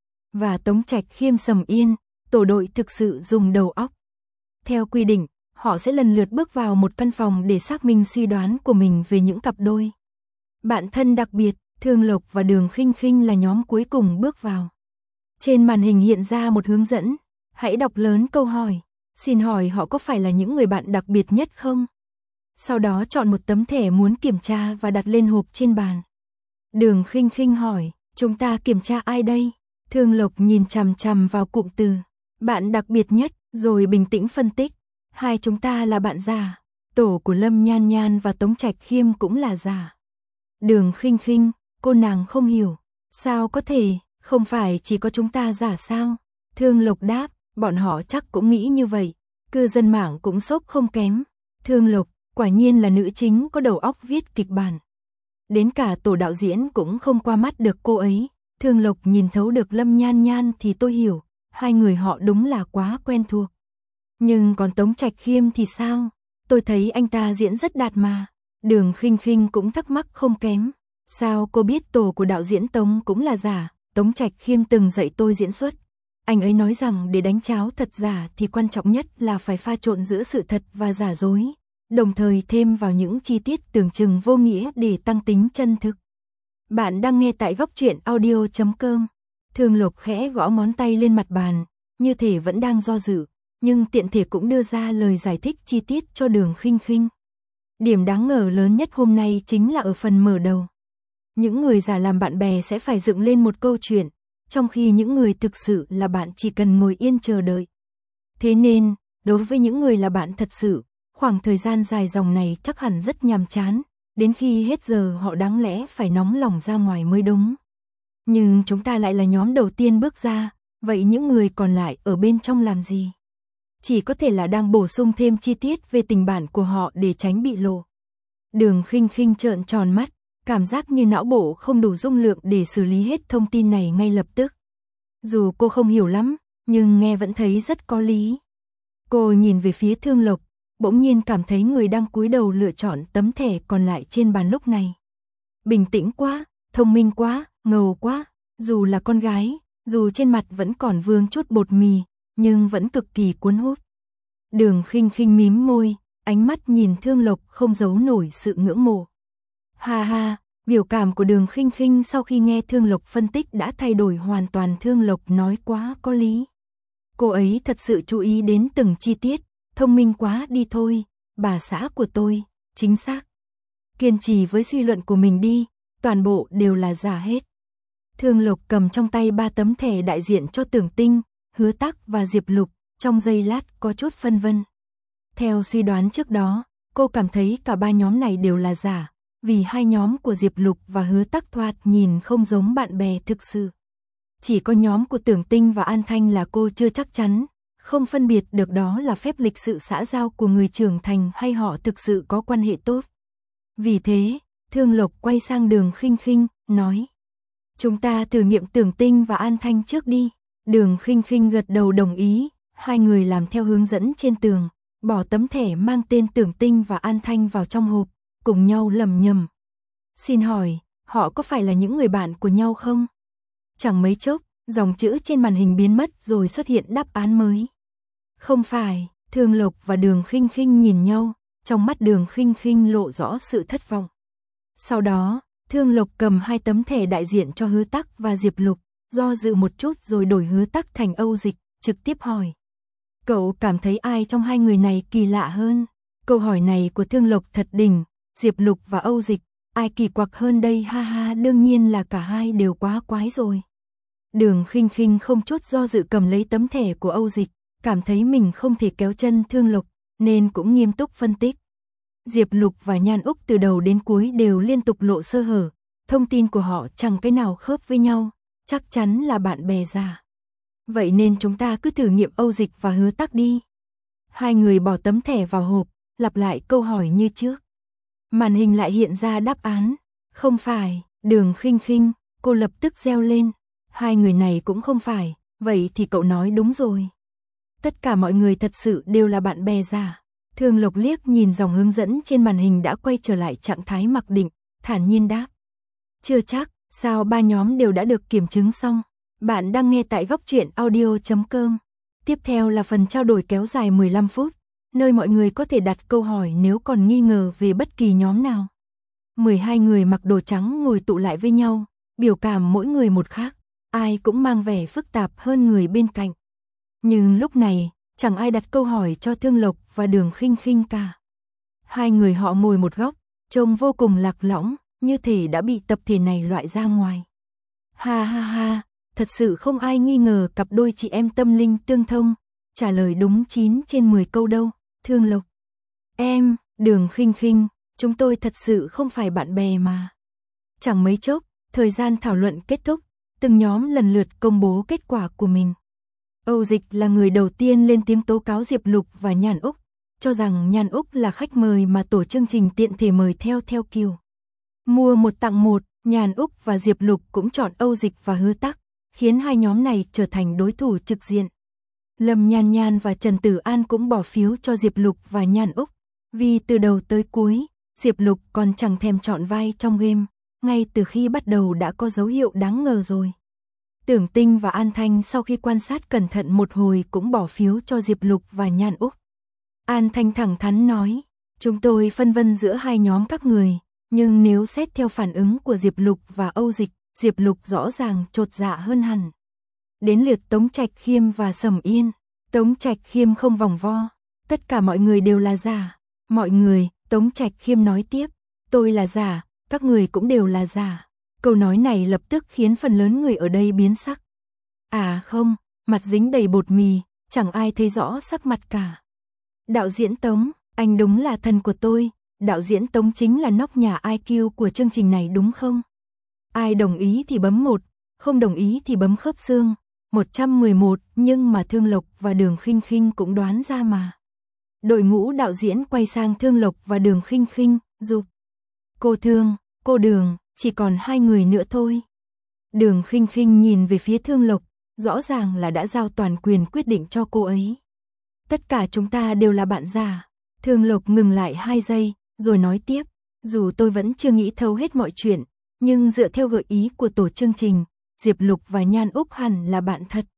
Và Tống Trạch, Khiêm, Sầm Yên, tổ đội thực sự dùng đầu óc. Theo quy định, họ sẽ lần lượt bước vào một căn phòng để xác minh suy đoán của mình về những cặp đôi. Bạn thân đặc biệt, Thương Lộc và Đường Khinh Khinh là nhóm cuối cùng bước vào. Trên màn hình hiện ra một hướng dẫn, hãy đọc lớn câu hỏi. Xin hỏi họ có phải là những người bạn đặc biệt nhất không? Sau đó chọn một tấm thẻ muốn kiểm tra và đặt lên hộp trên bàn. Đường Khinh Khinh hỏi, chúng ta kiểm tra ai đây? Thương Lộc nhìn chằm chằm vào cụm từ bạn đặc biệt nhất, rồi bình tĩnh phân tích. Hai chúng ta là bạn giả. Tổ của Lâm Nhan Nhan và Tống Trạch Khiêm cũng là giả. Đường Khinh Khinh, cô nàng không hiểu. Sao có thể, không phải chỉ có chúng ta giả sao? Thương Lộc đáp, bọn họ chắc cũng nghĩ như vậy. Cư dân mạng cũng sốc không kém. Thương Lộc, quả nhiên là nữ chính có đầu óc viết kịch bản. Đến cả tổ đạo diễn cũng không qua mắt được cô ấy. Thương Lộc nhìn thấu được Lâm Nhan Nhan thì tôi hiểu, 2 người họ đúng là quá quen thuộc. Nhưng còn Tống Trạch Khiêm thì sao? Tôi thấy anh ta diễn rất đạt mà. Đường Khinh Khinh cũng thắc mắc không kém. Sao cô biết tổ của đạo diễn Tống cũng là giả? Tống Trạch Khiêm từng dạy tôi diễn xuất. Anh ấy nói rằng để đánh cháo thật giả thì quan trọng nhất là phải pha trộn giữa sự thật và giả dối, đồng thời thêm vào những chi tiết tưởng chừng vô nghĩa để tăng tính chân thực. Bạn đang nghe tại góc truyện audio.com. Thương Lộc khẽ gõ ngón tay lên mặt bàn, như thể vẫn đang do dự, nhưng tiện thể cũng đưa ra lời giải thích chi tiết cho Đường Khinh Khinh. Điểm đáng ngờ lớn nhất hôm nay chính là ở phần mở đầu. Những người giả làm bạn bè sẽ phải dựng lên một câu chuyện, trong khi những người thực sự là bạn chỉ cần ngồi yên chờ đợi. Thế nên, đối với những người là bạn thật sự, khoảng thời gian dài dòng này chắc hẳn rất nhàm chán, đến khi hết giờ họ đáng lẽ phải nóng lòng ra ngoài mới đúng. Nhưng chúng ta lại là nhóm đầu tiên bước ra, vậy những người còn lại ở bên trong làm gì? Chỉ có thể là đang bổ sung thêm chi tiết về tình bản của họ để tránh bị lộ. Đường Khinh Khinh trợn tròn mắt, cảm giác như não bộ không đủ dung lượng để xử lý hết thông tin này ngay lập tức. Dù cô không hiểu lắm, nhưng nghe vẫn thấy rất có lý. Cô nhìn về phía Thương Lộc, bỗng nhiên cảm thấy người đang cúi đầu lựa chọn tấm thẻ còn lại trên bàn lúc này. Bình tĩnh quá, thông minh quá, ngầu quá, dù là con gái, dù trên mặt vẫn còn vương chút bột mì, nhưng vẫn cực kỳ cuốn hút. Đường Khinh Khinh mím môi, ánh mắt nhìn Thương Lộc không giấu nổi sự ngưỡng mộ. Ha ha, biểu cảm của Đường Khinh Khinh sau khi nghe Thương Lộc phân tích đã thay đổi hoàn toàn. Thương Lộc nói quá có lý. Cô ấy thật sự chú ý đến từng chi tiết, thông minh quá đi thôi, bà xã của tôi, chính xác. Kiên trì với suy luận của mình đi, toàn bộ đều là giả hết. Thương Lộc cầm trong tay 3 tấm thẻ đại diện cho Tưởng Tinh, Hứa Tắc và Diệp Lục, trong giây lát có chút phân vân. Theo suy đoán trước đó, cô cảm thấy cả 3 nhóm này đều là giả, vì 2 nhóm của Diệp Lục và Hứa Tắc thoạt nhìn không giống bạn bè thực sự. Chỉ có nhóm của Tưởng Tinh và An Thanh là cô chưa chắc chắn, không phân biệt được đó là phép lịch sự xã giao của người trưởng thành hay họ thực sự có quan hệ tốt. Vì thế, Thương Lộc quay sang Đường Khinh Khinh, nói: chúng ta thử nghiệm Tưởng Tinh và An Thanh trước đi. Đường Khinh Khinh gật đầu đồng ý, 2 người làm theo hướng dẫn trên tường, bỏ tấm thẻ mang tên Tưởng Tinh và An Thanh vào trong hộp, cùng nhau lẩm nhẩm. Xin hỏi, họ có phải là những người bạn của nhau không? Chẳng mấy chốc, dòng chữ trên màn hình biến mất rồi xuất hiện đáp án mới. Không phải. Thương Lộc và Đường Khinh Khinh nhìn nhau, trong mắt Đường Khinh Khinh lộ rõ sự thất vọng. Sau đó, Thương Lộc cầm 2 tấm thẻ đại diện cho Hứa Tắc và Diệp Lục, do dự một chút rồi đổi Hứa Tắc thành Âu Dịch, trực tiếp hỏi: cậu cảm thấy ai trong 2 người này kỳ lạ hơn? Câu hỏi này của Thương Lộc thật đỉnh, Diệp Lục và Âu Dịch, ai kỳ quặc hơn đây? Ha ha, đương nhiên là cả hai đều quá quái rồi. Đường Khinh Khinh không chút do dự cầm lấy tấm thẻ của Âu Dịch, cảm thấy mình không thể kéo chân Thương Lộc, nên cũng nghiêm túc phân tích. Diệp Lục và Nhan Úc từ đầu đến cuối đều liên tục lộ sơ hở, thông tin của họ chẳng cái nào khớp với nhau, chắc chắn là bạn bè giả. Vậy nên chúng ta cứ thử nghiệm Âu Dịch và Hứa Tắc đi. 2 người bỏ tấm thẻ vào hộp, lặp lại câu hỏi như trước. Màn hình lại hiện ra đáp án. Không phải. Đường Khinh Khinh, cô lập tức reo lên. 2 người này cũng không phải, vậy thì cậu nói đúng rồi. Tất cả mọi người thật sự đều là bạn bè giả. Thương Lộc liếc nhìn dòng hướng dẫn trên màn hình đã quay trở lại trạng thái mặc định, thản nhiên đáp. Chưa chắc, sao 3 nhóm đều đã được kiểm chứng xong. Bạn đang nghe tại Góc Truyện Audio.com. Tiếp theo là phần trao đổi kéo dài 15 phút, nơi mọi người có thể đặt câu hỏi nếu còn nghi ngờ về bất kỳ nhóm nào. 12 người mặc đồ trắng ngồi tụ lại với nhau, biểu cảm mỗi người một khác, ai cũng mang vẻ phức tạp hơn người bên cạnh. Nhưng lúc này, chẳng ai đặt câu hỏi cho Thương Lộc và Đường Khinh Khinh cả. 2 người họ ngồi một góc, trông vô cùng lạc lõng, như thể đã bị tập thể này loại ra ngoài. Ha ha ha, thật sự không ai nghi ngờ cặp đôi chị em tâm linh tương thông, trả lời đúng 9 trên 10 câu đâu. Thương Lộc: em, Đường Khinh Khinh, chúng tôi thật sự không phải bạn bè mà. Chẳng mấy chốc, thời gian thảo luận kết thúc, từng nhóm lần lượt công bố kết quả của mình. Âu Dịch là người đầu tiên lên tiếng tố cáo Diệp Lục và Nhan Úc, cho rằng Nhan Úc là khách mời mà tổ chương trình tiện thể mời theo kiểu mua 1 tặng 1, Nhan Úc và Diệp Lục cũng chọn Âu Dịch và Hứa Tắc, khiến 2 nhóm này trở thành đối thủ trực diện. Lâm Nhan Nhan và Trần Tử An cũng bỏ phiếu cho Diệp Lục và Nhan Úc, vì từ đầu tới cuối, Diệp Lục còn chẳng thèm chọn vai trong game, ngay từ khi bắt đầu đã có dấu hiệu đáng ngờ rồi. Tưởng Tinh và An Thanh sau khi quan sát cẩn thận một hồi cũng bỏ phiếu cho Diệp Lục và Nhan Úc. An Thanh thẳng thắn nói, chúng tôi phân vân giữa 2 nhóm các người, nhưng nếu xét theo phản ứng của Diệp Lục và Âu Dịch, Diệp Lục rõ ràng chột dạ hơn hẳn. Đến lượt Tống Trạch Khiêm và Sầm Yên. Tống Trạch Khiêm không vòng vo, tất cả mọi người đều là giả. Mọi người, Tống Trạch Khiêm nói tiếp, tôi là giả, các người cũng đều là giả. Câu nói này lập tức khiến phần lớn người ở đây biến sắc. À không, mặt dính đầy bột mì, chẳng ai thấy rõ sắc mặt cả. Đạo diễn Tống, anh đúng là thần của tôi, đạo diễn Tống chính là nóc nhà IQ của chương trình này đúng không? Ai đồng ý thì bấm 1, không đồng ý thì bấm khớp xương. 111, nhưng mà Thương Lộc và Đường Khinh Khinh cũng đoán ra mà. Đội ngũ đạo diễn quay sang Thương Lộc và Đường Khinh Khinh, dục. Cô Thương, cô Đường, chỉ còn 2 người nữa thôi. Đường Khinh Khinh nhìn về phía Thương Lộc, rõ ràng là đã giao toàn quyền quyết định cho cô ấy. Tất cả chúng ta đều là bạn giả. Thương Lộc ngừng lại 2 giây, rồi nói tiếp, dù tôi vẫn chưa nghĩ thấu hết mọi chuyện, nhưng dựa theo gợi ý của tổ chương trình, Diệp Lục và Nhan Úc hẳn là bạn thật.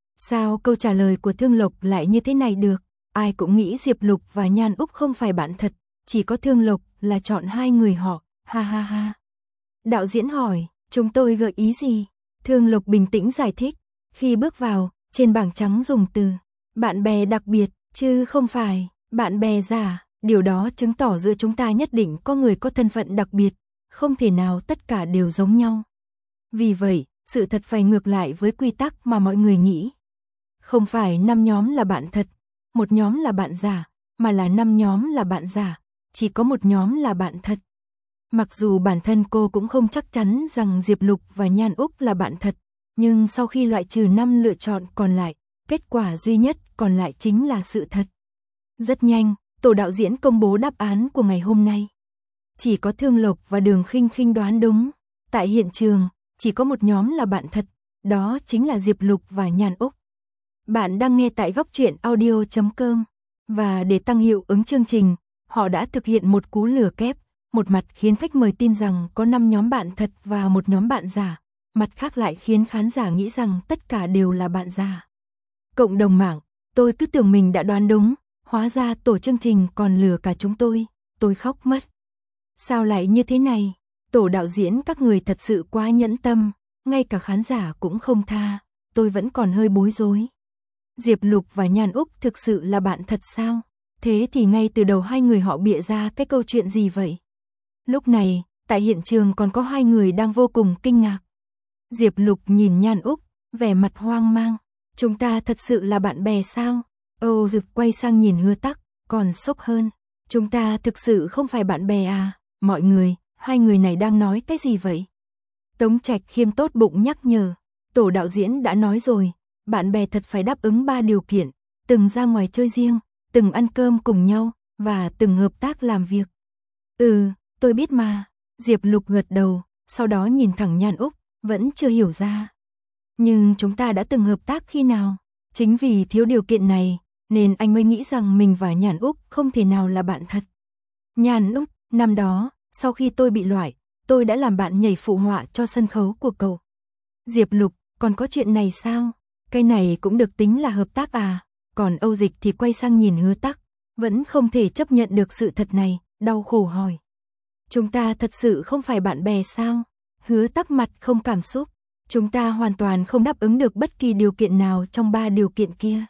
Sao câu trả lời của Thương Lộc lại như thế này được? Ai cũng nghĩ Diệp Lục và Nhan Úc không phải bạn thật, chỉ có Thương Lộc là chọn 2 người họ, ha ha ha. Đạo diễn hỏi, chúng tôi gợi ý gì? Thương Lộc bình tĩnh giải thích, khi bước vào, trên bảng trắng dùng từ bạn bè đặc biệt, chứ không phải bạn bè giả, điều đó chứng tỏ giữa chúng ta nhất định có người có thân phận đặc biệt, không thể nào tất cả đều giống nhau. Vì vậy, sự thật phải ngược lại với quy tắc mà mọi người nghĩ. Không phải 5 nhóm là bạn thật, một nhóm là bạn giả, mà là 5 nhóm là bạn giả, chỉ có một nhóm là bạn thật. Mặc dù bản thân cô cũng không chắc chắn rằng Diệp Lục và Nhan Úc là bạn thật, nhưng sau khi loại trừ 5 lựa chọn còn lại, kết quả duy nhất còn lại chính là sự thật. Rất nhanh, tổ đạo diễn công bố đáp án của ngày hôm nay. Chỉ có Thương Lộc và Đường Khinh Khinh đoán đúng. Tại hiện trường, chỉ có một nhóm là bạn thật, đó chính là Diệp Lục và Nhan Úc. Bạn đang nghe tại góc truyện audio.com. Và để tăng hiệu ứng chương trình, họ đã thực hiện một cú lừa kép, một mặt khiến khách mời tin rằng có 5 nhóm bạn thật và một nhóm bạn giả, mặt khác lại khiến khán giả nghĩ rằng tất cả đều là bạn giả. Cộng đồng mạng, tôi cứ tưởng mình đã đoán đúng, hóa ra tổ chương trình còn lừa cả chúng tôi khóc mất. Sao lại như thế này? Tổ đạo diễn các người thật sự quá nhẫn tâm, ngay cả khán giả cũng không tha, tôi vẫn còn hơi bối rối. Diệp Lục và Nhan Úc thực sự là bạn thật sao? Thế thì ngay từ đầu hai người họ bịa ra cái câu chuyện gì vậy? Lúc này, tại hiện trường còn có 2 người đang vô cùng kinh ngạc. Diệp Lục nhìn Nhan Úc, vẻ mặt hoang mang. Chúng ta thật sự là bạn bè sao? Âu Dực quay sang nhìn Hứa Tắc, còn sốc hơn. Chúng ta thực sự không phải bạn bè à? Mọi người, 2 người này đang nói cái gì vậy? Tống Trạch Khiêm tốt bụng nhắc nhở. Tổ đạo diễn đã nói rồi, bạn bè thật phải đáp ứng 3 điều kiện, từng ra ngoài chơi riêng, từng ăn cơm cùng nhau, và từng hợp tác làm việc. Tôi biết mà. Diệp Lục gật đầu, sau đó nhìn thẳng Nhan Úc, vẫn chưa hiểu ra. Nhưng chúng ta đã từng hợp tác khi nào? Chính vì thiếu điều kiện này, nên anh mới nghĩ rằng mình và Nhan Úc không thể nào là bạn thật. Nhan Úc, năm đó, sau khi tôi bị loại, tôi đã làm bạn nhảy phụ họa cho sân khấu của cậu. Diệp Lục, còn có chuyện này sao? Cái này cũng được tính là hợp tác à? Còn Âu Dịch thì quay sang nhìn Hứa Tắc, vẫn không thể chấp nhận được sự thật này, đau khổ hỏi. Chúng ta thật sự không phải bạn bè sao? Hứa Tắc mặt không cảm xúc. Chúng ta hoàn toàn không đáp ứng được bất kỳ điều kiện nào trong 3 điều kiện kia.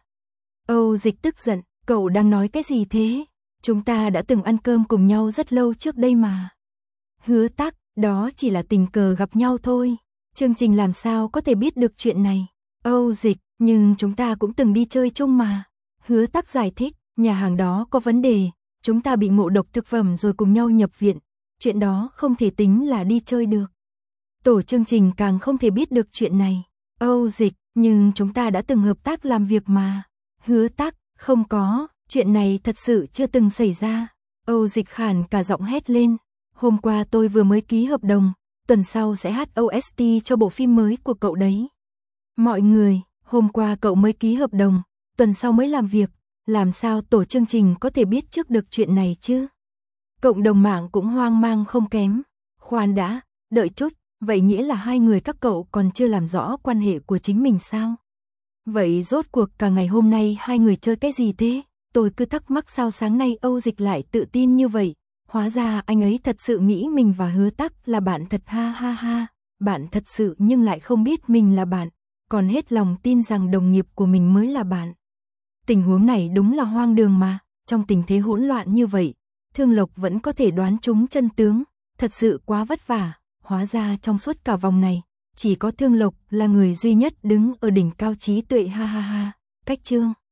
Âu Dịch tức giận, cậu đang nói cái gì thế? Chúng ta đã từng ăn cơm cùng nhau rất lâu trước đây mà. Hứa Tắc, đó chỉ là tình cờ gặp nhau thôi. Chương trình làm sao có thể biết được chuyện này? Âu Dịch, nhưng chúng ta cũng từng đi chơi chung mà. Hứa Tắc giải thích, nhà hàng đó có vấn đề, chúng ta bị ngộ độc thực phẩm rồi cùng nhau nhập viện. Chuyện đó không thể tính là đi chơi được. Tổ chương trình càng không thể biết được chuyện này. Âu Dịch, nhưng chúng ta đã từng hợp tác làm việc mà. Hứa Tắc, không có, chuyện này thật sự chưa từng xảy ra. Âu Dịch khản cả giọng hét lên. Hôm qua tôi vừa mới ký hợp đồng, tuần sau sẽ hát OST cho bộ phim mới của cậu đấy. Mọi người, hôm qua cậu mới ký hợp đồng, tuần sau mới làm việc, làm sao tổ chương trình có thể biết trước được chuyện này chứ? Cộng đồng mạng cũng hoang mang không kém. Khoan đã, đợi chút, vậy nghĩa là 2 người các cậu còn chưa làm rõ quan hệ của chính mình sao? Vậy rốt cuộc cả ngày hôm nay 2 người chơi cái gì thế? Tôi cứ thắc mắc sao sáng nay Âu Dịch lại tự tin như vậy. Hóa ra anh ấy thật sự nghĩ mình và Hứa Tắc là bạn thật, ha ha ha. Bạn thật sự nhưng lại không biết mình là bạn, còn hết lòng tin rằng đồng nghiệp của mình mới là bạn. Tình huống này đúng là hoang đường mà, trong tình thế hỗn loạn như vậy, Thương Lộc vẫn có thể đoán trúng chân tướng, thật sự quá vất vả. Hóa ra trong suốt cả vòng này, chỉ có Thương Lộc là người duy nhất đứng ở đỉnh cao trí tuệ, ha ha ha. Cách chương